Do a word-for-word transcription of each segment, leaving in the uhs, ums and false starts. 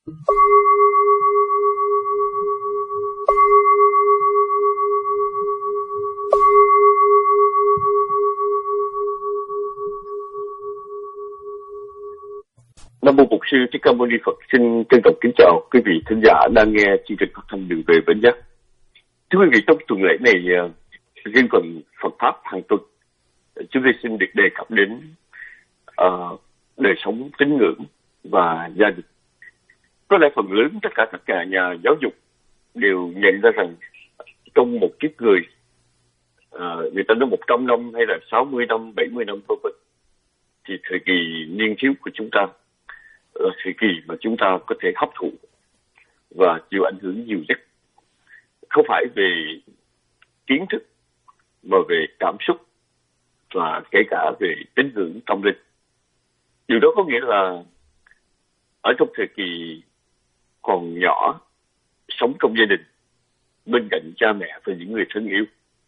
Nam mô Bổn Sư Thích Ca Mâu Ni Phật. Xin trân trọng kính chào quý vị thính giả đang nghe chương trình phát thanh Đường Về Bến Giác. Thưa quý vị, trong tuần lễ này, riêng phần Phật pháp hàng tuần, chúng tôi xin được đề cập đến uh, đời sống tín ngưỡng và gia đình. Có lẽ phần lớn tất cả tất cả nhà giáo dục đều nhận ra rằng trong một kiếp người, uh, người ta nói một trăm năm hay là sáu mươi năm, bảy mươi năm vân vân, thì thời kỳ niên thiếu của chúng ta là thời kỳ mà chúng ta có thể hấp thụ và chịu ảnh hưởng nhiều nhất, không phải về kiến thức mà về cảm xúc và kể cả về tín ngưỡng tâm linh. Điều đó có nghĩa là ở trong thời kỳ còn nhỏ, sống trong gia đình bên cạnh cha mẹ và những người thân yêu,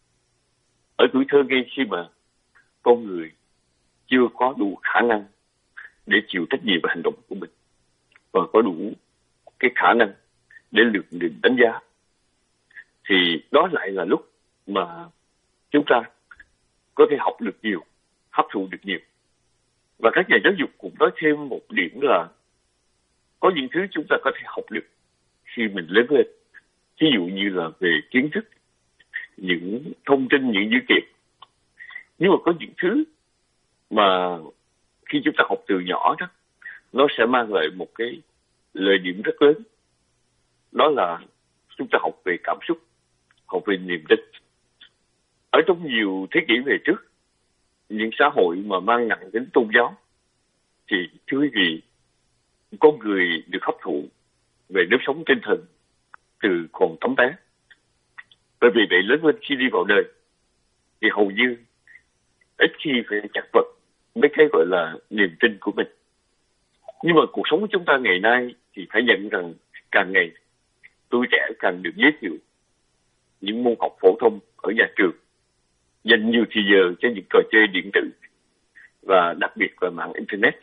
ở tuổi thơ ngay khi mà con người chưa có đủ khả năng để chịu trách nhiệm về hành động của mình và có đủ cái khả năng để lượng định đánh giá, thì đó lại là lúc mà chúng ta có thể học được nhiều, hấp thụ được nhiều. Và các nhà giáo dục cũng nói thêm một điểm là có những thứ chúng ta có thể học được khi mình lớn lên, ví dụ như là về kiến thức, những thông tin, những dữ kiện. Nhưng mà có những thứ mà khi chúng ta học từ nhỏ đó, nó sẽ mang lại một cái lợi điểm rất lớn. Đó là chúng ta học về cảm xúc, học về niềm tin. Ở trong nhiều thế kỷ về trước, những xã hội mà mang nặng đến tôn giáo, thì thưa quý vị, con người được hấp thụ về nếp sống tinh thần từ còn tấm bé. Bởi vì vậy lớn lên khi đi vào đời thì hầu như ít khi phải chặt vật mấy cái gọi là niềm tin của mình. Nhưng mà cuộc sống của chúng ta ngày nay thì phải nhận rằng càng ngày tuổi trẻ càng được giới thiệu những môn học phổ thông ở nhà trường, dành nhiều thời giờ cho những trò chơi điện tử và đặc biệt là mạng Internet.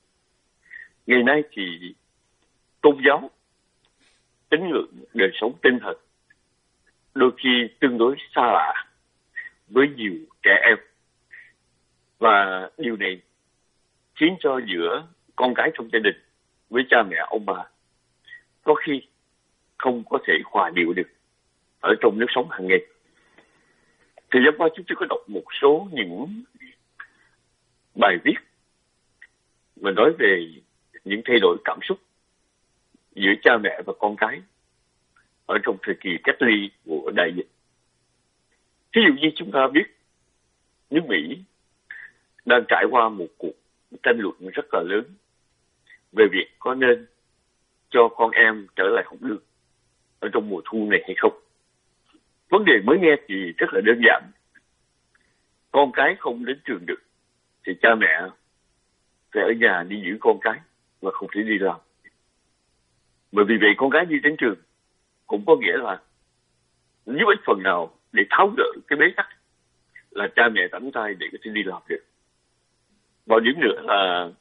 Ngày nay thì tôn giáo, tín ngưỡng, đời sống tinh thần đôi khi tương đối xa lạ với nhiều trẻ em. Và điều này khiến cho giữa con cái trong gia đình với cha mẹ ông bà có khi không có thể hòa điệu được ở trong nếp sống hàng ngày. Thời gian qua chúng tôi có đọc một số những bài viết mà nói về những thay đổi cảm xúc giữa cha mẹ và con cái ở trong thời kỳ cách ly của đại dịch. Ví dụ như chúng ta biết nước Mỹ đang trải qua một cuộc tranh luận rất là lớn về việc có nên cho con em trở lại học đường ở trong mùa thu này hay không. Vấn đề mới nghe thì rất là đơn giản. Con cái không đến trường được thì cha mẹ phải ở nhà đi giữ con cái và không thể đi làm. Bởi vì vậy con cái đi đến trường cũng có nghĩa là giúp ích phần nào để tháo gỡ cái bế tắc là cha mẹ rảnh tay để có thể đi làm được. Và điểm nữa là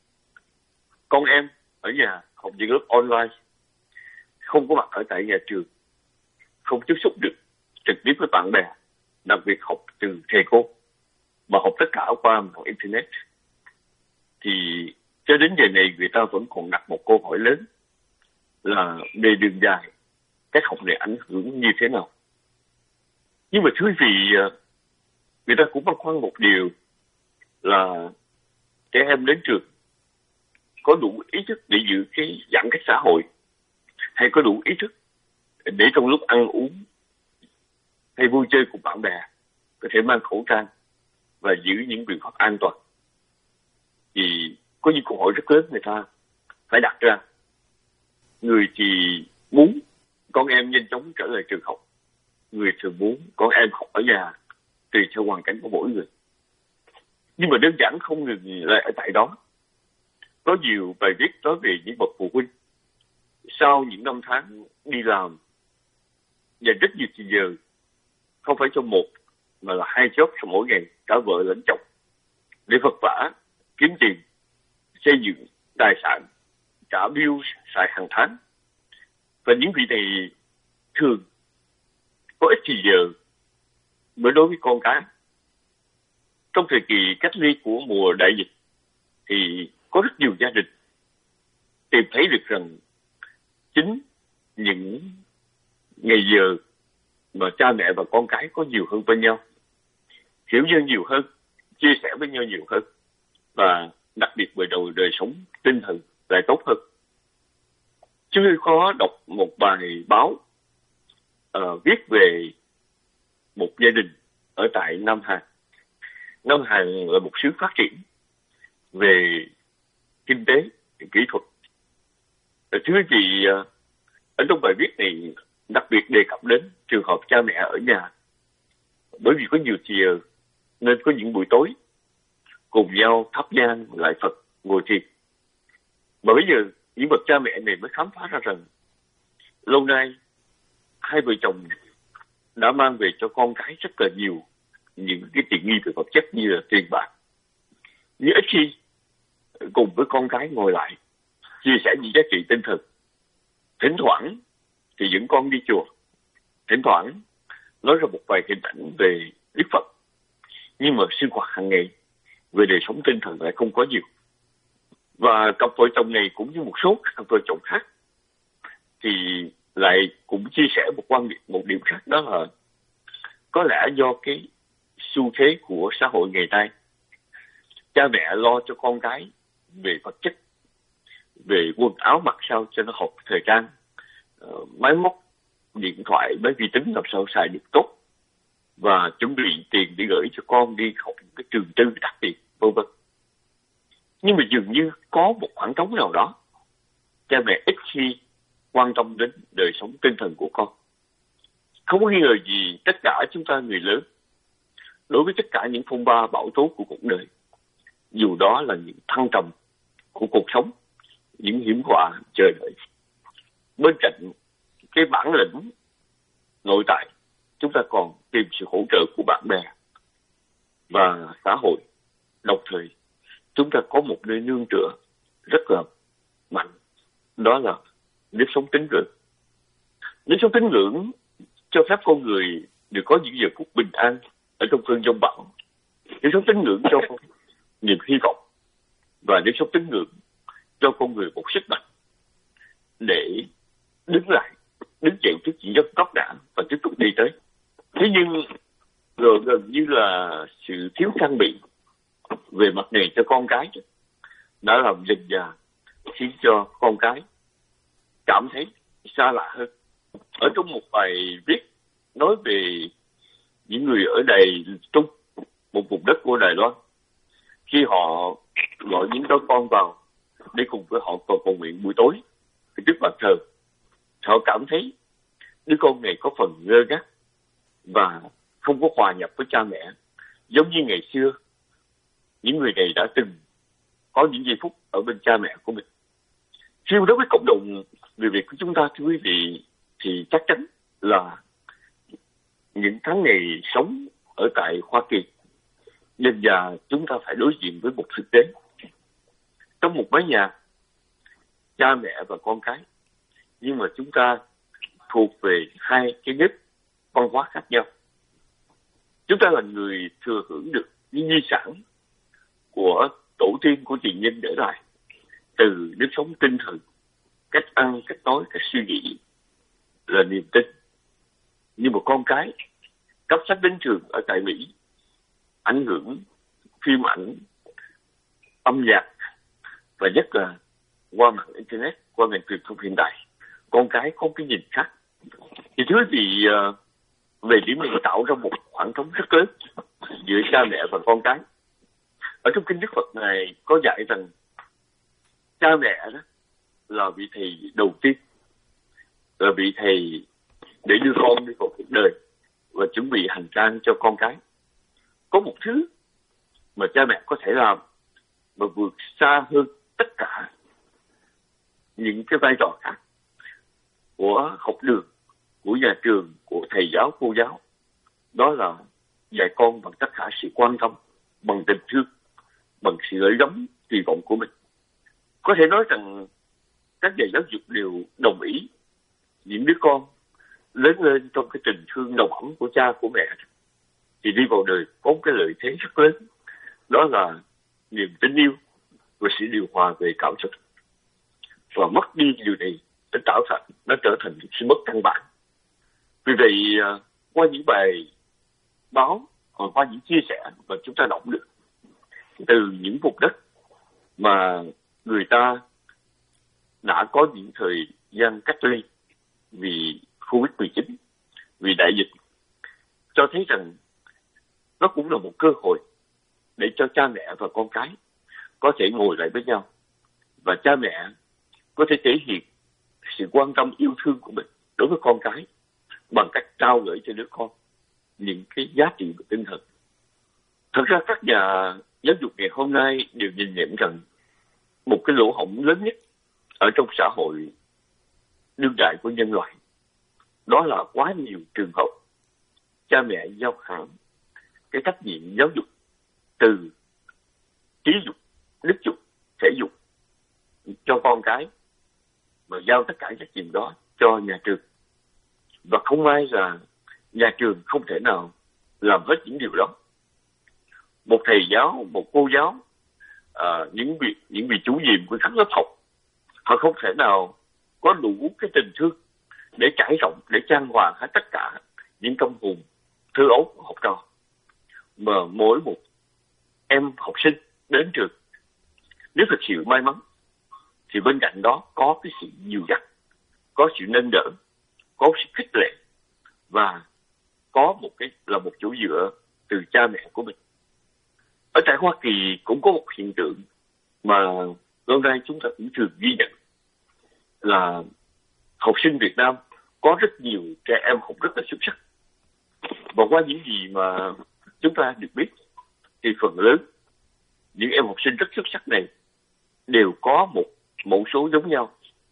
con em ở nhà học những lớp online, không có mặt ở tại nhà trường, không tiếp xúc được trực tiếp với bạn bè, đặc biệt học từ thầy cô, mà học tất cả qua mạng Internet. Thì cho đến giờ này người ta vẫn còn đặt một câu hỏi lớn là về đường dài, cách học này ảnh hưởng như thế nào. Nhưng mà thưa quý vị, người ta cũng băn khoăn một điều là trẻ em đến trường có đủ ý thức để giữ cái giãn cách xã hội, hay có đủ ý thức để trong lúc ăn uống hay vui chơi cùng bạn bè có thể mang khẩu trang và giữ những biện pháp an toàn. Thì có những câu hỏi rất lớn người ta phải đặt ra. Người thì muốn con em nhanh chóng trở lại trường học, người thường muốn con em học ở nhà tùy theo hoàn cảnh của mỗi người. Nhưng mà đơn giản không ngừng lại ở tại đó. Có nhiều bài viết nói về những bậc phụ huynh sau những năm tháng đi làm dành rất nhiều thời giờ, không phải cho một mà là hai job trong mỗi ngày, cả vợ lẫn chồng, để vật vã kiếm tiền, xây dựng tài sản, trả bill xài hàng tháng. Và những vị này thường có ít thì giờ mới đối với con cái. Trong thời kỳ cách ly của mùa đại dịch thì có rất nhiều gia đình tìm thấy được rằng chính những ngày giờ mà cha mẹ và con cái có nhiều hơn với nhau, hiểu nhau nhiều hơn, chia sẻ với nhau nhiều hơn, và đặc biệt về đầu đời sống tinh thần lại tốt hơn. Chúng tôi có đọc một bài báo uh, viết về một gia đình ở tại Nam Hàn. Nam Hàn là một xứ phát triển về kinh tế, kỹ thuật. Thưa quý vị, ở trong bài viết này đặc biệt đề cập đến trường hợp cha mẹ ở nhà, bởi vì có nhiều giờ nên có những buổi tối cùng nhau thắp nhang lại Phật, ngồi thiền. Mà bây giờ những bậc cha mẹ này mới khám phá ra rằng lâu nay hai vợ chồng đã mang về cho con cái rất là nhiều những cái tiện nghi về vật chất như là tiền bạc, nhưng ít khi cùng với con cái ngồi lại chia sẻ những giá trị tinh thần. Thỉnh thoảng thì dẫn con đi chùa, thỉnh thoảng nói ra một vài hình ảnh về Đức Phật, nhưng mà sinh hoạt hàng ngày về đời sống tinh thần lại không có nhiều. Và cặp vợ chồng này cũng như một số cặp vợ chồng khác thì lại cũng chia sẻ một quan điểm, một điểm khác, đó là có lẽ do cái xu thế của xã hội ngày nay, cha mẹ lo cho con cái về vật chất, về quần áo mặc sao cho nó hợp thời trang, uh, máy móc, điện thoại, máy vi tính làm sao xài được tốt, và chuẩn bị tiền để gửi cho con đi học cái trường tư đặc biệt, vân vân. Nhưng mà dường như có một khoảng trống nào đó, cha mẹ ít khi quan tâm đến đời sống tinh thần của con. Không có nghi ngờ gì, tất cả chúng ta người lớn, đối với tất cả những phong ba bão tố của cuộc đời, dù đó là những thăng trầm của cuộc sống, những hiểm họa chờ đợi, bên cạnh cái bản lĩnh nội tại, chúng ta còn tìm sự hỗ trợ của bạn bè và xã hội. Đồng thời, chúng ta có một nơi nương tựa rất là mạnh, đó là nếp sống tín ngưỡng. Nếp sống tín ngưỡng cho phép con người được có những giờ phút bình an ở trong cơn giông bão. Nếp sống tín ngưỡng cho niềm hy vọng, và nếp sống tín ngưỡng cho con người một sức mạnh để đứng lại, đứng dậy trước những giấc tóc đã và tiếp tục đi tới. Thế nhưng rồi gần như là sự thiếu trang bị về mặt này cho con cái đã làm dần dà khiến cho con cái cảm thấy xa lạ hơn. Ở trong một bài viết nói về những người ở Đài Trung, một vùng đất của Đài Loan, khi họ gọi những đứa con vào để cùng với họ cầu cầu nguyện buổi tối trước bàn thờ, họ cảm thấy đứa con này có phần ngơ ngác và không có hòa nhập với cha mẹ, giống như ngày xưa những người này đã từng có những giây phút ở bên cha mẹ của mình. Riêng đối với cộng đồng người Việt của chúng ta, thưa quý vị, thì chắc chắn là những tháng ngày sống ở tại Hoa Kỳ, dần dà chúng ta phải đối diện với một thực tế. Trong một mái nhà, cha mẹ và con cái, nhưng mà chúng ta thuộc về hai cái nếp văn hóa khác nhau. Chúng ta là người thừa hưởng được những di sản của tổ tiên, của tiền nhân để lại, từ nếp sống tinh thần, cách ăn, cách nói, cách suy nghĩ, là niềm tin. Nhưng mà con cái cấp sách đến trường ở tại Mỹ, ảnh hưởng phim ảnh, âm nhạc, và nhất là qua mạng internet, qua ngành truyền thông hiện đại, con cái có cái nhìn khác. Thì thưa quý vị, về điểm này tạo ra một khoảng trống rất lớn giữa cha mẹ và con cái. Ở trong kinh Đức Phật này có dạy rằng cha mẹ đó là vị thầy đầu tiên, là vị thầy để đưa con đi vào cuộc đời và chuẩn bị hành trang cho con cái. Có một thứ mà cha mẹ có thể làm mà vượt xa hơn tất cả những cái vai trò khác của học đường, của nhà trường, của thầy giáo, cô giáo, đó là dạy con bằng tất cả sự quan tâm, bằng tình thương, bằng sự gửi gắm kỳ vọng của mình. Có thể nói rằng các nhà giáo dục đều đồng ý những đứa con lớn lên trong cái tình thương nồng ấm của cha của mẹ thì đi vào đời có một cái lợi thế rất lớn, đó là niềm tin yêu và sự điều hòa về cảm xúc. Và mất đi điều này nó trở thành nó trở thành sự mất căn bản. Vì vậy qua những bài báo hoặc qua những chia sẻ mà chúng ta đọc được từ những vùng đất mà người ta đã có những thời gian cách ly vì covid mười chín, vì đại dịch, cho thấy rằng nó cũng là một cơ hội để cho cha mẹ và con cái có thể ngồi lại với nhau và cha mẹ có thể thể hiện sự quan tâm yêu thương của mình đối với con cái bằng cách trao gửi cho đứa con những cái giá trị của tinh thần. Thật ra các nhà giáo dục ngày hôm nay đều nhìn nhận rằng một cái lỗ hổng lớn nhất ở trong xã hội đương đại của nhân loại, đó là quá nhiều trường hợp cha mẹ giao hãm cái trách nhiệm giáo dục từ trí dục, đức dục, thể dục cho con cái và giao tất cả trách nhiệm đó cho nhà trường. Và không may là nhà trường không thể nào làm hết những điều đó. Một thầy giáo, một cô giáo, à, những vị những vị chủ nhiệm của các lớp học, họ không thể nào có đủ cái tình thương để trải rộng, để chan hòa hết tất cả những tâm hồn thơ ấu của học trò. Mà mỗi một em học sinh đến trường, nếu thực sự may mắn thì bên cạnh đó có cái sự dìu dắt, có sự nâng đỡ, có sự khích lệ và có một cái là một chỗ dựa từ cha mẹ của mình. Ở tại Hoa Kỳ cũng có một hiện tượng mà lâu nay chúng ta cũng thường ghi nhận là học sinh Việt Nam có rất nhiều trẻ em học rất là xuất sắc. Và qua những gì mà chúng ta được biết thì phần lớn những em học sinh rất xuất sắc này đều có một mẫu số giống nhau,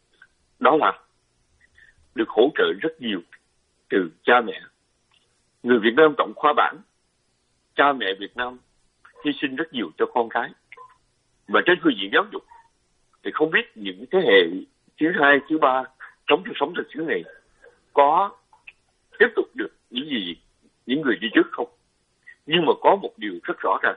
đó là được hỗ trợ rất nhiều từ cha mẹ. Người Việt Nam trọng khoa bảng, cha mẹ Việt Nam hy sinh rất nhiều cho con cái. Và trên phương diện giáo dục thì không biết những thế hệ thứ hai, thứ ba sống trong sống thực xứ này có tiếp tục được những gì những người đi trước không. Nhưng mà có một điều rất rõ ràng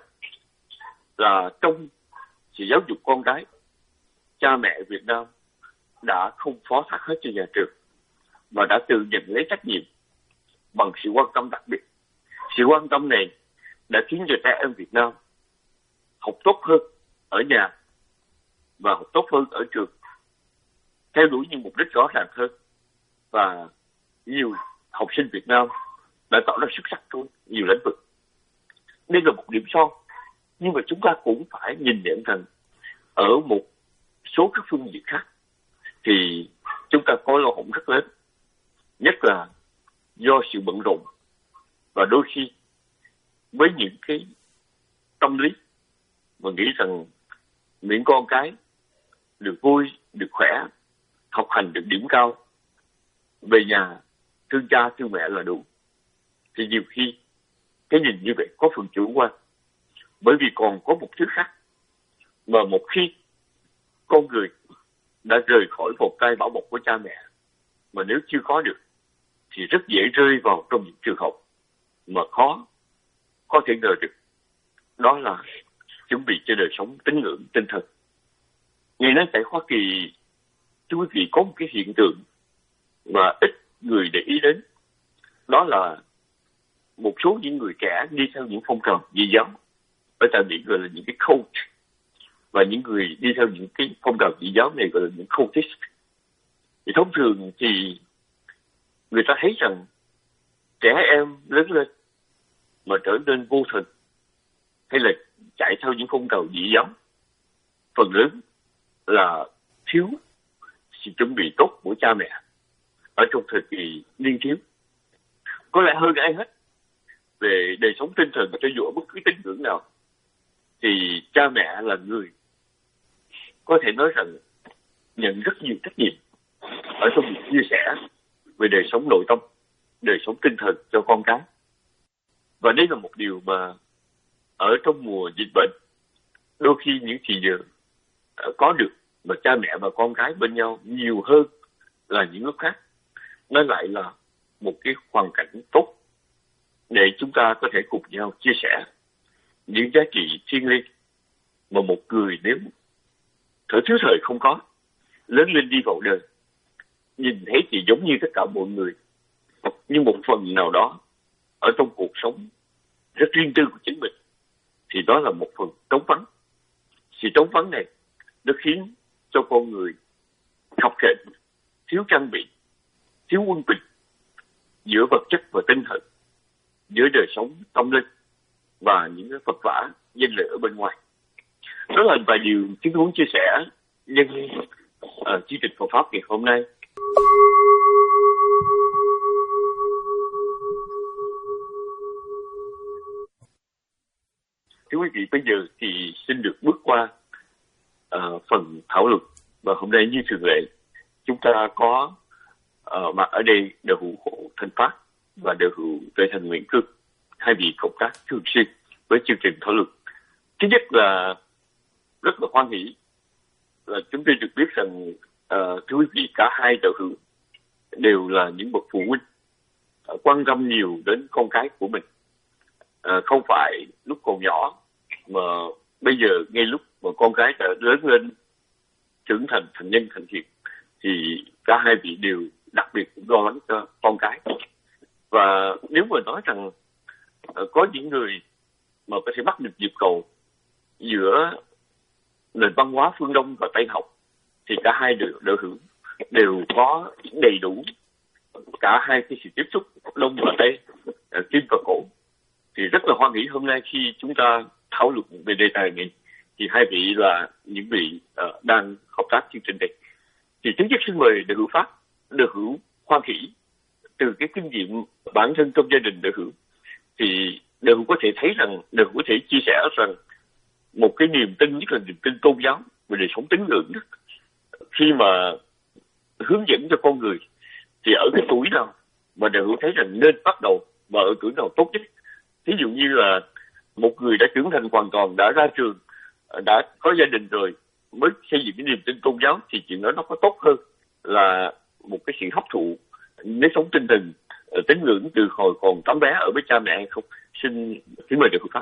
là trong sự giáo dục con cái, cha mẹ Việt Nam đã không phó thác hết cho nhà trường mà đã tự nhận lấy trách nhiệm bằng sự quan tâm đặc biệt. Sự quan tâm này đã khiến cho trẻ em Việt Nam học tốt hơn ở nhà và học tốt hơn ở trường, theo đuổi những mục đích rõ ràng hơn. Và nhiều học sinh Việt Nam đã tỏ ra xuất sắc trong nhiều lĩnh vực. Đây là một điểm son, nhưng mà chúng ta cũng phải nhìn nhận rằng ở một số các phương diện khác thì chúng ta có lỗ hổng rất lớn, nhất là do sự bận rộn và đôi khi với những cái tâm lý mà nghĩ rằng miễn con cái được vui, được khỏe, học hành được điểm cao, về nhà thương cha thương mẹ là đủ. Thì nhiều khi cái nhìn như vậy có phần chủ quan, bởi vì còn có một thứ khác. Mà một khi con người đã rời khỏi vòng tay bảo bọc của cha mẹ, mà nếu chưa có được thì rất dễ rơi vào trong những trường hợp mà khó có thể ngờ được, đó là chuẩn bị cho đời sống tín ngưỡng tinh thần. Ngày nay tại Hoa Kỳ, thưa quý vị, có một cái hiện tượng mà ít người để ý đến, đó là một số những người trẻ đi theo những phong trào dị giáo, ở tại Mỹ gọi là những cái cult, và những người đi theo những cái phong trào dị giáo này gọi là những cultist. Thì thông thường thì người ta thấy rằng trẻ em lớn lên mà trở nên vô thần hay là chạy theo những phong trào dị giáo, phần lớn là thiếu sự chuẩn bị tốt của cha mẹ ở trong thời kỳ niên thiếu. Có lẽ hơn ai hết về đời sống tinh thần cho dù ở bất cứ tín ngưỡng nào thì cha mẹ là người có thể nói rằng nhận rất nhiều trách nhiệm ở trong việc chia sẻ về đời sống nội tâm, đời sống tinh thần cho con cái. Và đây là một điều mà ở trong mùa dịch bệnh, đôi khi những thì giờ có được mà cha mẹ và con cái bên nhau nhiều hơn là những lúc khác. Nó lại là một cái hoàn cảnh tốt để chúng ta có thể cùng nhau chia sẻ những giá trị thiêng liêng mà một người nếu thở thiếu thời không có, lớn lên đi vào đời, nhìn thấy thì giống như tất cả mọi người, nhưng một phần nào đó ở trong cuộc sống rất riêng tư của chính mình thì đó là một phần trống vắng. Sự trống vắng này nó khiến cho con người khập khểnh, thiếu trang bị, thiếu quân bình giữa vật chất và tinh thần, giữa đời sống tâm linh và những cái vật vã danh lợi ở bên ngoài. Đó là vài điều chúng tôi muốn chia sẻ nhân uh, chương trình Phật pháp ngày hôm nay. Thưa quý vị, bây giờ thì xin được bước qua uh, phần thảo luận. Và hôm nay như thường lệ, chúng ta có uh, mặt ở đây Đạo hữu Hộ Thanh Phát và Đạo hữu Tuệ Thành Nguyễn Cương, hai vị cộng tác thường xuyên với chương trình thảo luận. Thứ nhất là rất là hoan hỷ là chúng tôi được biết rằng uh, thưa quý vị, cả hai đạo hữu đều là những bậc phụ huynh uh, quan tâm nhiều đến con cái của mình. Uh, không phải lúc còn nhỏ mà bây giờ ngay lúc mà con cái đã lớn lên trưởng thành, thành nhân, thành thiện thì cả hai vị đều đặc biệt lo lắng cho con cái. Và nếu mà nói rằng uh, có những người mà có thể bắt được nhịp cầu giữa nền văn hóa phương Đông và Tây học thì cả hai đều, đều hưởng đều có đầy đủ cả hai cái sự tiếp xúc Đông và Tây, tim và cổ. Thì rất là hoan hỷ hôm nay khi chúng ta thảo luận về đề tài này thì hai vị là những vị uh, đang hợp tác chương trình này. Thì trước nhất xin mời Đạo hữu Pháp, Đạo hữu hoan hỷ từ cái kinh nghiệm bản thân trong gia đình Đạo hữu thì Đạo hữu có thể thấy rằng Đạo hữu có thể chia sẻ rằng một cái niềm tin, nhất là niềm tin tôn giáo về đời sống tín ngưỡng khi mà hướng dẫn cho con người thì ở cái tuổi nào mà Đạo hữu thấy rằng nên bắt đầu và ở tuổi nào tốt nhất. Ví dụ như là một người đã trưởng thành hoàn toàn, đã ra trường, đã có gia đình rồi mới xây dựng cái niềm tin tôn giáo thì chuyện đó nó có tốt hơn là một cái sự hấp thụ nếp sống tinh thần tín ngưỡng từ hồi còn tấm bé ở với cha mẹ hay không? Xin kính mời Đạo hữu Pháp.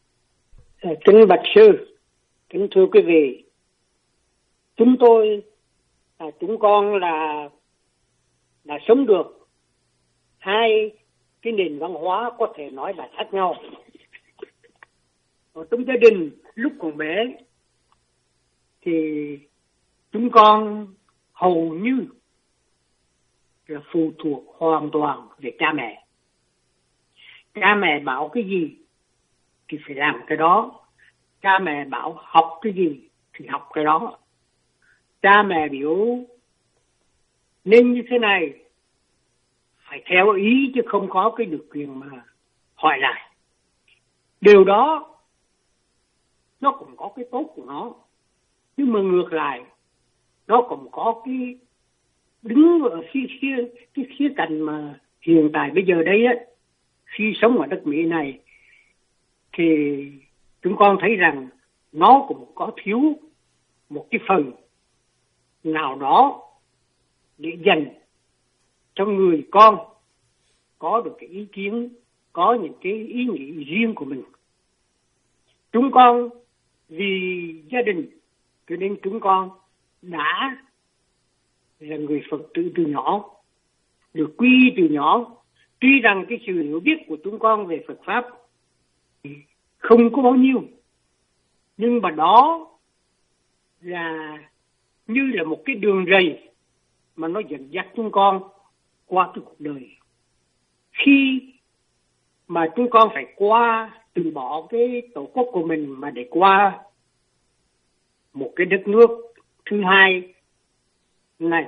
Kính bạch sư, kính thưa quý vị, chúng tôi, à, chúng con là là sống được hai cái nền văn hóa có thể nói là khác nhau. Ở trong gia đình lúc còn bé thì chúng con hầu như là phụ thuộc hoàn toàn về cha mẹ. Cha mẹ bảo cái gì thì phải làm cái đó. Cha mẹ bảo học cái gì thì học cái đó. Cha mẹ biểu nên như thế này, phải theo ý chứ không có cái điều quyền mà hỏi lại. Điều đó nó cũng có cái tốt của nó, nhưng mà ngược lại nó cũng có cái đứng ở phía, phía, cái khía cạnh mà hiện tại bây giờ đây á, khi sống ở đất Mỹ này thì chúng con thấy rằng nó cũng có thiếu một cái phần nào đó để dành cho người con có được cái ý kiến, có những cái ý nghĩ riêng của mình. Chúng con vì gia đình cho nên chúng con đã là người Phật tử từ nhỏ, được quy từ nhỏ. Tuy rằng cái sự hiểu biết của chúng con về Phật Pháp không có bao nhiêu, nhưng mà đó là như là một cái đường rầy mà nó dẫn dắt chúng con qua cái cuộc đời. Khi mà chúng con phải qua, từ bỏ cái tổ quốc của mình mà để qua một cái đất nước thứ hai này,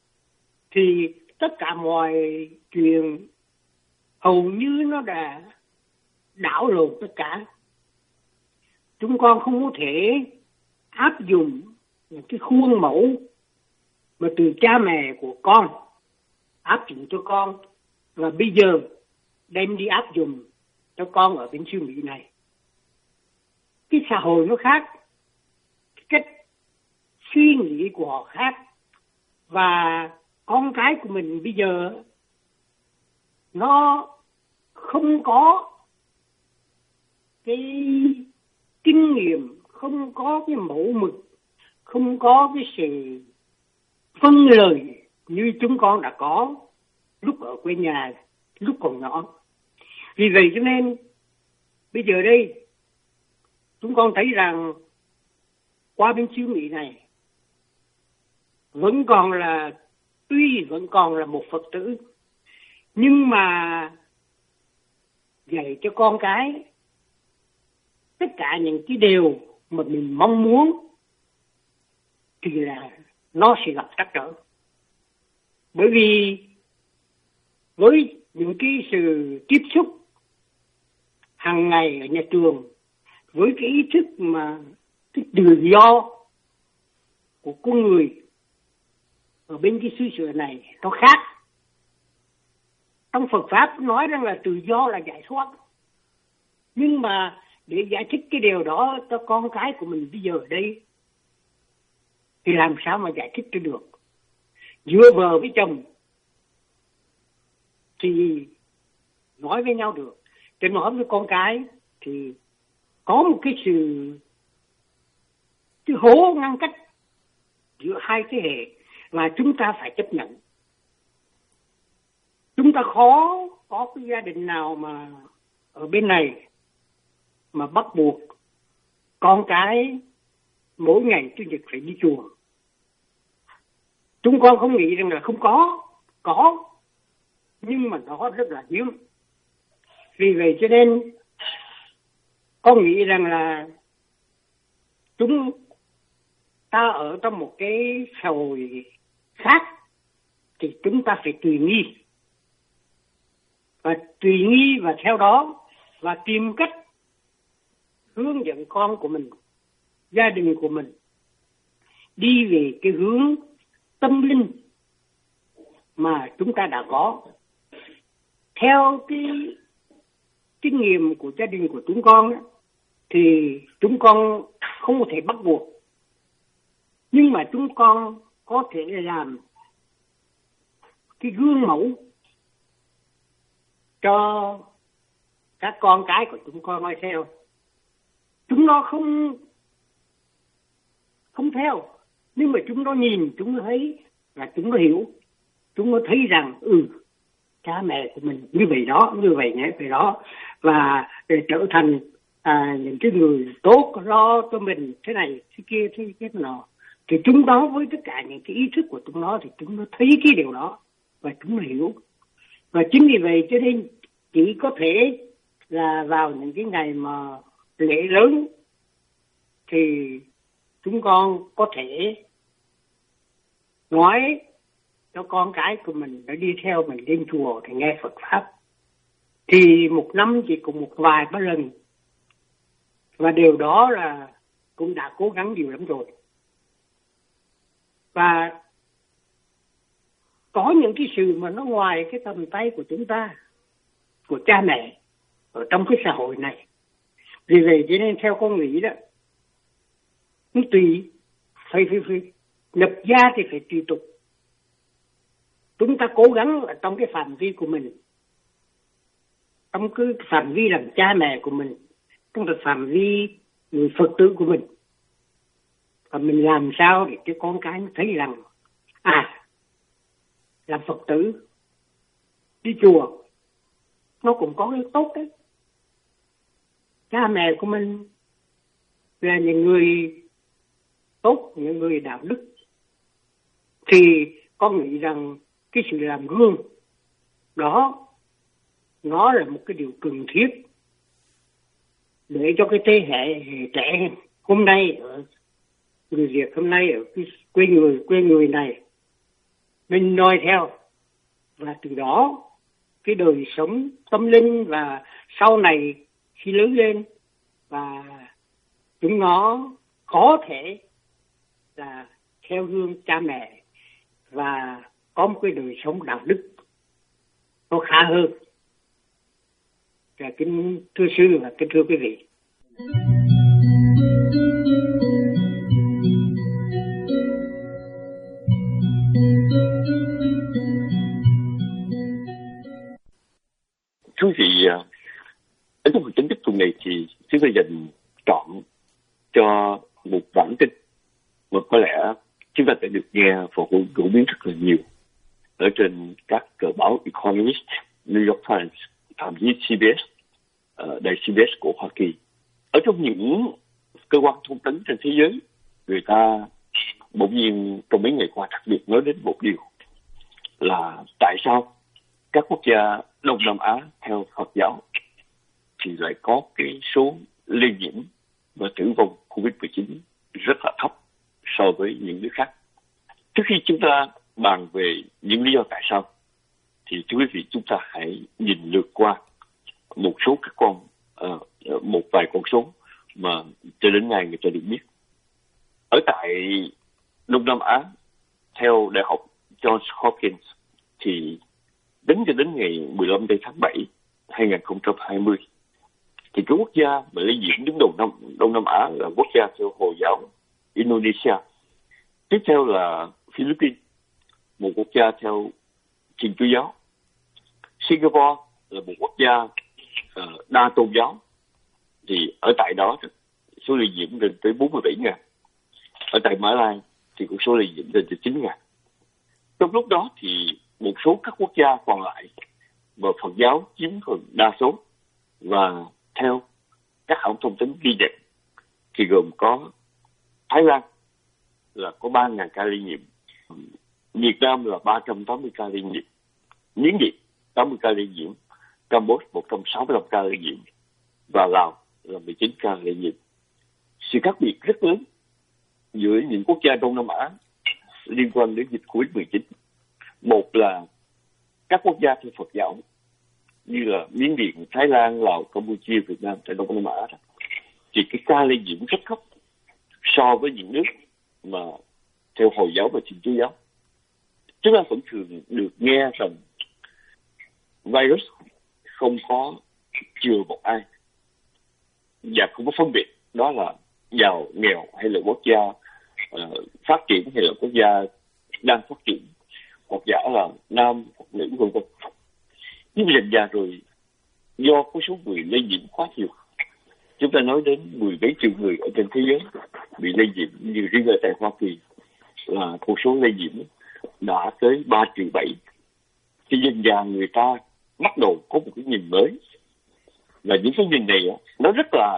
thì tất cả mọi chuyện hầu như nó đã đảo lộn tất cả. Chúng con không có thể áp dụng những cái khuôn mẫu mà từ cha mẹ của con áp dụng cho con và bây giờ đem đi áp dụng cho con ở bên xứ Mỹ này. Cái xã hội nó khác, cái cách suy nghĩ của họ khác. Và con cái của mình bây giờ nó không có cái kinh nghiệm, không có cái mẫu mực, không có cái sự phân lời như chúng con đã có lúc ở quê nhà, lúc còn nhỏ. Vì vậy cho nên bây giờ đây chúng con thấy rằng qua bên siêu Mỹ này vẫn còn là, tuy vẫn còn là một Phật tử, nhưng mà dạy cho con cái tất cả những cái điều mà mình mong muốn thì là nó sẽ gặp trắc trở. Bởi vì với những cái sự tiếp xúc hàng ngày ở nhà trường, với cái ý thức mà cái tự do của con người ở bên cái xứ sở này nó khác. Trong Phật Pháp nói rằng là tự do là giải thoát. Nhưng mà để giải thích cái điều đó cho con cái của mình bây giờ ở đây thì làm sao mà giải thích cho được. Giữa vợ với chồng thì nói với nhau được, để nói với con cái thì có một cái sự cái hố ngăn cách giữa hai thế hệ mà chúng ta phải chấp nhận. Chúng ta khó có cái gia đình nào mà ở bên này mà bắt buộc con cái mỗi ngày Chủ nhật phải đi chùa. Chúng con không nghĩ rằng là không có, có, nhưng mà nó rất là hiếm. Vì vậy cho nên con nghĩ rằng là chúng ta ở trong một cái xã hội khác thì chúng ta phải tùy nghi. Và tùy nghi và theo đó và tìm cách hướng dẫn con của mình, gia đình của mình đi về cái hướng tâm linh mà chúng ta đã có. Theo cái kinh nghiệm của gia đình của chúng con thì chúng con không có thể bắt buộc, nhưng mà chúng con có thể làm cái gương mẫu cho các con cái của chúng con nói theo. Chúng nó không không theo, nhưng mà chúng nó nhìn, chúng nó thấy và chúng nó hiểu. Chúng nó thấy rằng ừ cha mẹ của mình như vậy đó, như vậy nhé, vậy đó, và để trở thành à, những cái người tốt, lo cho mình thế này thế kia thế thế nọ. Thì chúng nó với tất cả những cái ý thức của chúng nó thì chúng nó thấy cái điều đó và chúng nó hiểu. Và chính vì vậy cho nên chỉ có thể là vào những cái ngày mà lễ lớn thì chúng con có thể nói cho con cái của mình đã đi theo mình lên chùa thì nghe Phật Pháp. Thì một năm chỉ cùng một vài ba lần. Và điều đó là cũng đã cố gắng nhiều lắm rồi. Và có những cái sự mà nó ngoài cái tầm tay của chúng ta, của cha mẹ ở trong cái xã hội này. Vì vậy cho nên theo con nghĩ đó, nó tùy, phải, phải, phải nhập gia thì phải tùy tục. Chúng ta cố gắng ở trong cái phạm vi của mình, trong cái phạm vi làm cha mẹ của mình, trong cái phạm vi người Phật tử của mình. Và mình làm sao để cho con cái nó thấy rằng à, làm Phật tử, đi chùa, nó cũng có cái tốt đấy. Cha mẹ của mình là những người tốt, những người đạo đức. Thì con nghĩ rằng cái sự làm gương đó nó là một cái điều cần thiết để cho cái thế hệ trẻ hôm nay ở người Việt hôm nay ở cái quê người quê người này mình noi theo, và từ đó cái đời sống tâm linh và sau này khi lớn lên và chúng nó có thể là theo gương cha mẹ và có một cái đời sống đạo đức nó khá hơn. Kính thưa sư và kính thưa quý vị. Ở trong phần tính tiếp tuần này thì chúng tôi dành trọn cho một bản tin mà có lẽ chúng ta đã được nghe và phổ biến rất là nhiều ở trên các tờ báo Economist, New York Times, thậm chí xê bê ét, đài xê bê ét của Hoa Kỳ. Ở trong những cơ quan thông tấn trên thế giới, người ta bỗng nhiên trong mấy ngày qua đặc biệt nói đến một điều là tại sao các quốc gia Đông Nam Á theo Phật giáo thì lại có cái số lây nhiễm và tử vong covid mười chín rất là thấp so với những nước khác. Trước khi chúng ta bàn về những lý do tại sao, thì thưa quý vị, chúng ta hãy nhìn lượt qua một số các con, uh, một vài con số mà cho đến nay người ta được biết. Ở tại Đông Nam Á, theo Đại học Johns Hopkins, thì đến cho đến ngày mười lăm tháng bảy năm hai nghìn không trăm hai mươi, thì cái quốc gia mà lây nhiễm đứng đầu Đông, Đông Nam Á là quốc gia theo Hồi giáo Indonesia. Tiếp theo là Philippines, một quốc gia theo Thiên Chúa giáo. Singapore là một quốc gia uh, đa tôn giáo. Thì ở tại đó số lây nhiễm lên tới bốn mươi bảy nghìn. Ở tại Mã Lai thì con số lây nhiễm lên tới chín nghìn. Trong lúc đó thì một số các quốc gia còn lại và Phật giáo chiếm phần đa số, và theo các hãng thông tấn ghi nhận thì gồm có Thái Lan là có ba nghìn ca lây nhiễm, Việt Nam là ba trăm tám mươi ca lây nhiễm, Miến Điện tám mươi ca lây nhiễm, Campuchia một trăm sáu mươi lăm ca lây nhiễm và Lào là mười chín ca lây nhiễm. Sự khác biệt rất lớn giữa những quốc gia Đông Nam Á liên quan đến dịch covid mười chín. Một là các quốc gia theo Phật giáo như là Miến Điện, Thái Lan, Lào, Campuchia, Việt Nam tại Đông Nam Á thì cái ca lây nhiễm rất thấp so với những nước mà theo Hồi giáo và Thiên Chúa giáo. Chúng ta vẫn thường được nghe rằng virus không có chừa một ai và không có phân biệt đó là giàu, nghèo hay là quốc gia uh, phát triển hay là quốc gia đang phát triển, hoặc giả là nam hoặc nữ vân vân. Nhưng mà dần dà rồi, do có số người lây nhiễm quá nhiều, chúng ta nói đến mười mấy triệu người ở trên thế giới bị lây nhiễm, như riêng ở tại Hoa Kỳ là con số lây nhiễm đã tới ba triệu bảy. Thì dần dà người ta bắt đầu có một cái nhìn mới, và những cái nhìn này nó rất là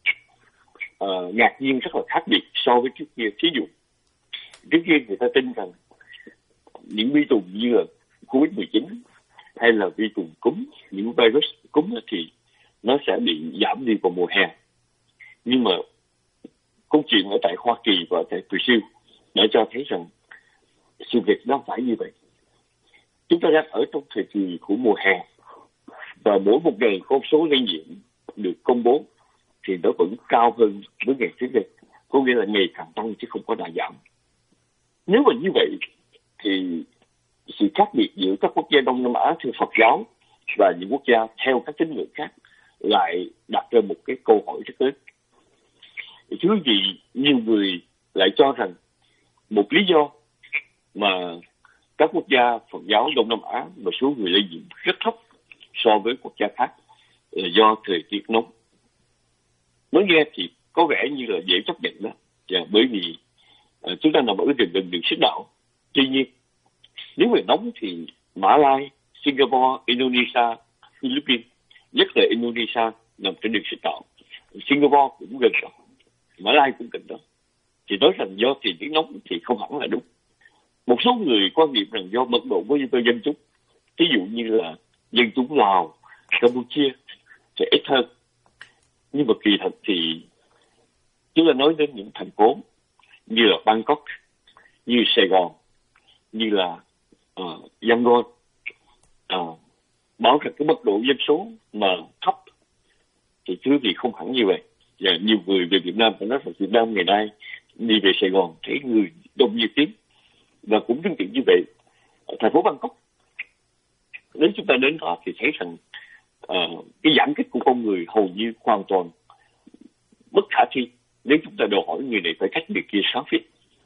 uh, ngạc nhiên, rất là khác biệt so với trước kia. Thí dụ trước kia người ta tin rằng những vi trùng như là covid mười chín hay là vi trùng cúm, những virus cúm thì nó sẽ bị giảm đi vào mùa hè. Nhưng mà câu chuyện ở tại Hoa Kỳ và tại Brazil đã cho thấy rằng sự việc nó phải như vậy. Chúng ta đang ở trong thời kỳ của mùa hè, và mỗi một ngày con số lây nhiễm được công bố thì nó vẫn cao hơn với ngày trước đây, có nghĩa là ngày càng tăng chứ không có đà giảm. Nếu mà như vậy thì sự khác biệt giữa các quốc gia Đông Nam Á theo Phật giáo và những quốc gia theo các tín ngưỡng khác lại đặt ra một cái câu hỏi rất lớn. Thứ gì nhiều người lại cho rằng một lý do mà các quốc gia Phật giáo Đông Nam Á và số người lây nhiễm rất thấp so với quốc gia khác là do thời tiết nóng. Nói nghe thì có vẻ như là dễ chấp nhận đó, và bởi vì uh, chúng ta nằm ở gần gần đường xích đạo. Tuy nhiên, nếu về nóng thì Mã Lai, Singapore, Indonesia, Philippines, nhất là Indonesia nằm trên đường xích đạo, Singapore cũng gần đó, Mã Lai cũng gần đó. Thì nói rằng do thời tiết nóng thì không hẳn là đúng. Một số người quan niệm rằng do mật độ của dân chúng, ví dụ như là dân chúng Lào, Campuchia thì ít hơn. Nhưng mà kỳ thật thì chúng ta nói đến những thành phố như là Bangkok, như Sài Gòn, như là uh, Yangon, uh, báo rằng cái mật độ dân số mà thấp thì thứ thì không hẳn như vậy. Và nhiều người về Việt Nam phải nói rằng Việt Nam ngày nay đi về Sài Gòn thấy người đông như tiếng, và cũng tương tự như vậy ở thành phố Bangkok. Nếu chúng ta đến đó thì thấy rằng uh, cái giãn cách của con người hầu như hoàn toàn bất khả thi nếu chúng ta đòi hỏi người này phải cách người kia sáu feet.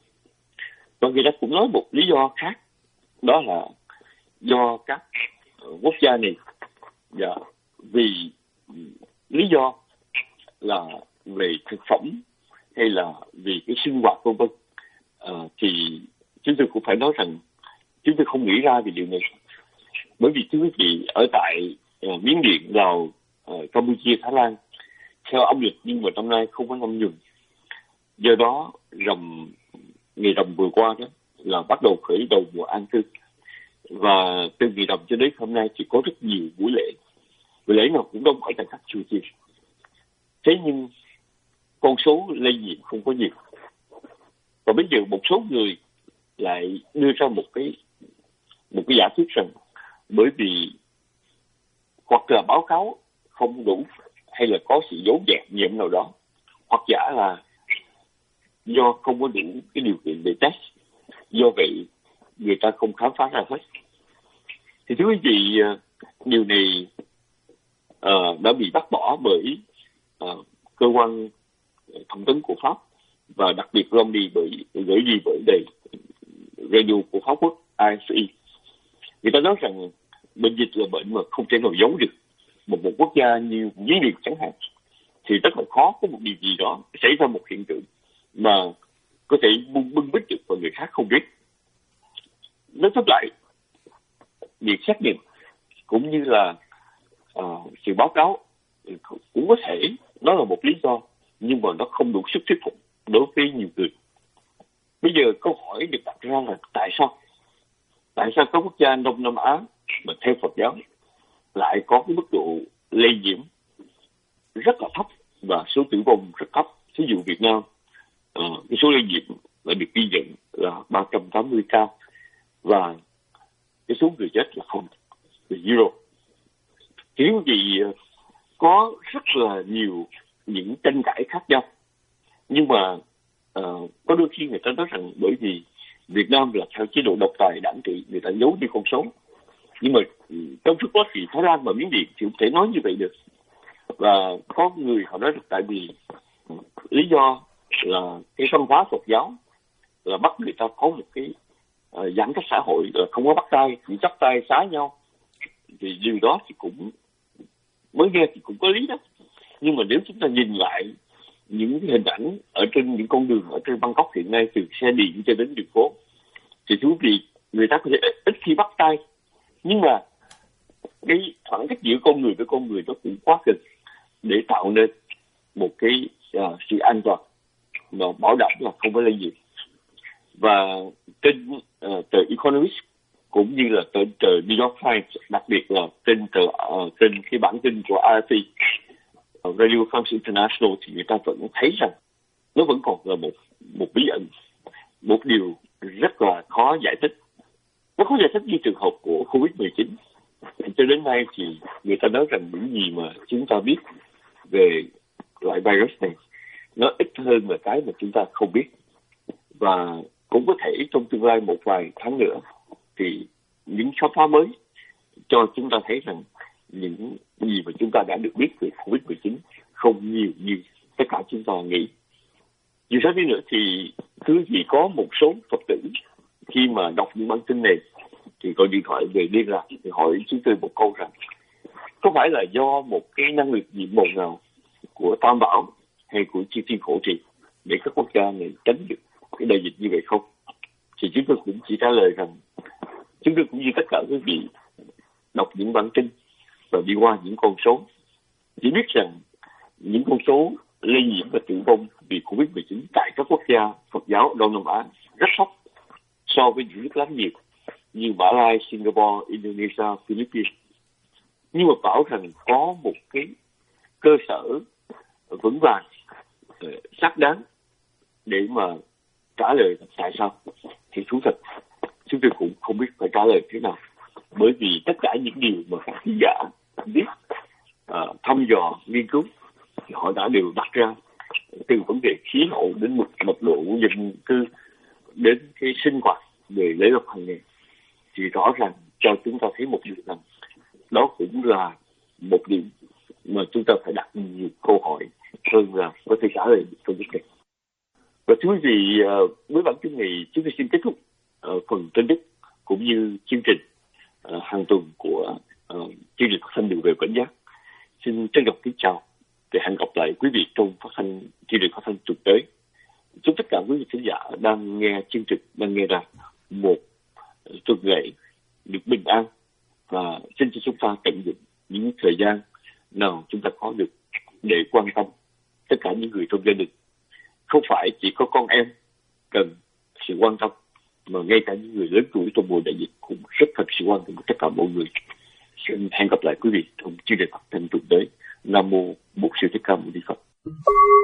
Và người ta cũng nói một lý do khác, đó là do các quốc gia này và vì lý do là về thực phẩm hay là vì cái sinh hoạt vân vân, à, thì chúng tôi cũng phải nói rằng chúng tôi không nghĩ ra về điều này, bởi vì thưa quý vị, ở tại uh, Miến Điện, Lào, uh, Campuchia, Thái Lan theo âm lịch, nhưng mà năm nay không có năm nhuần, do đó rằm ngày rằm vừa qua đó là bắt đầu khởi đầu mùa an cư, và từ ngày rằm cho đến hôm nay thì có rất nhiều buổi lễ, buổi lễ nào cũng đông ở tại các chùa chiền. Thế nhưng con số lây nhiễm không có nhiều, và bây giờ một số người lại đưa ra một cái một cái giả thuyết rằng bởi vì hoặc là báo cáo không đủ, hay là có sự giấu dẹp nhiễm nào đó, hoặc giả là do không có đủ cái điều kiện để test, do vậy người ta không khám phá ra hết. Thì thưa quý vị, điều này uh, đã bị bác bỏ bởi uh, cơ quan thông tấn của Pháp, và đặc biệt Romney bởi gửi gì bởi đầy radio của Pháp Quốc I S E. Người ta nói rằng bệnh dịch là bệnh mà không thể nào giấu được. Một một quốc gia như Miến Điện chẳng hạn thì rất là khó có một điều gì đó xảy ra một hiện tượng mà có thể bưng bưng bít được và người khác không biết. Nói tóm lại, việc xét nghiệm cũng như là uh, sự báo cáo cũng có thể đó là một lý do, nhưng mà nó không đủ sức thuyết phục đối với nhiều người. Bây giờ câu hỏi được đặt ra là tại sao? Tại sao các quốc gia Đông Nam Á mà theo Phật giáo lại có cái mức độ lây nhiễm rất là thấp và số tử vong rất thấp? Ví dụ Việt Nam, uh, cái số lây nhiễm đã được ghi nhận là ba trăm tám mươi ca, và cái số người chết là không, là zero. Thì quý vị, có rất là nhiều những tranh cãi khác nhau, nhưng mà uh, có đôi khi người ta nói rằng bởi vì Việt Nam là theo chế độ độc tài đảng trị, người ta giấu đi con số. Nhưng mà trong suốt quá trình Thái Lan và Miến Điện thì không thể nói như vậy được. Và có người họ nói rằng tại vì lý do là cái văn hóa Phật giáo là bắt người ta có một cái uh, giãn cách xã hội, là không có bắt tay, chỉ chắp tay xá nhau. Thì điều đó thì cũng mới nghe thì cũng có lý đó. Nhưng mà nếu chúng ta nhìn lại những hình ảnh ở trên những con đường ở trên Bangkok hiện nay, từ xe điện cho đến đường phố, thì thú vị, người ta có thể ít khi bắt tay, nhưng mà cái khoảng cách giữa con người với con người nó cũng quá gần để tạo nên một cái uh, sự an toàn mà bảo đảm là không có lây nhiễm. Và trên uh, tờ Economist cũng như là trên tờ New York Times, đặc biệt là trên tờ uh, trên cái bản tin của R F P, uh, Radio France International, thì người ta vẫn thấy rằng nó vẫn còn là một một bí ẩn, một điều rất là khó giải thích. Nó khó giải thích như trường hợp của covid mười chín. Cho đến nay thì người ta nói rằng những gì mà chúng ta biết về loại virus này nó ít hơn là cái mà chúng ta không biết. Và cũng có thể trong tương lai một vài tháng nữa thì những khám phá mới cho chúng ta thấy rằng những gì mà chúng ta đã được biết về covid mười chín không nhiều như tất cả chúng ta nghĩ. Dù sao đi nữa thì cứ chỉ có một số Phật tử khi mà đọc những bản tin này thì gọi điện thoại về liên lạc thì hỏi chúng tôi một câu rằng có phải là do một cái năng lực nhiệm màu nào của Tam Bảo hay của chư thiên hộ trì để các quốc gia này tránh được cái đại dịch như vậy không? Thì chúng tôi cũng chỉ trả lời rằng chúng tôi cũng như tất cả quý vị đọc những bản tin và đi qua những con số, chỉ biết rằng những con số lây nhiễm và tử vong vì covid mười chín tại các quốc gia Phật giáo Đông Nam Á rất thấp so với những nước láng giềng như Mã Lai, Singapore, Indonesia, Philippines. Nhưng mà bảo rằng có một cái cơ sở vững vàng, xác đáng để mà trả lời tại sao, thì thú thật chúng tôi cũng không biết phải trả lời thế nào, bởi vì tất cả những điều mà các khán giả biết, uh, thăm dò, nghiên cứu thì họ đã đều đặt ra, từ vấn đề khí hậu đến mật mật độ dân cư đến cái sinh hoạt về lễ luật hàng ngày, thì rõ ràng cho chúng ta thấy một điều rằng đó cũng là một điểm mà chúng ta phải đặt nhiều câu hỏi hơn là có thể trả lời trong vấn đề. Và thưa quý vị, với bản tin này chúng tôi xin kết thúc uh, phần tin tức cũng như chương trình uh, hàng tuần của uh, chương trình phát thanh Đường Về Bến Giác. Xin trân trọng kính chào đang nghe chương trình, đang nghe rằng một tuần lễ được bình an, và xin cho chúng ta tận dụng những thời gian nào chúng ta có được để quan tâm tất cả những người trong gia đình. Không phải chỉ có con em cần sự quan tâm, mà ngay cả những người lớn tuổi trong mùa đại dịch cũng rất cần sự quan tâm của tất cả mọi người. Xin hẹn gặp lại quý vị trong chương trình phát thanh tuần tới. Nam mô Bổn Sư Thích Ca Mâu Ni Phật.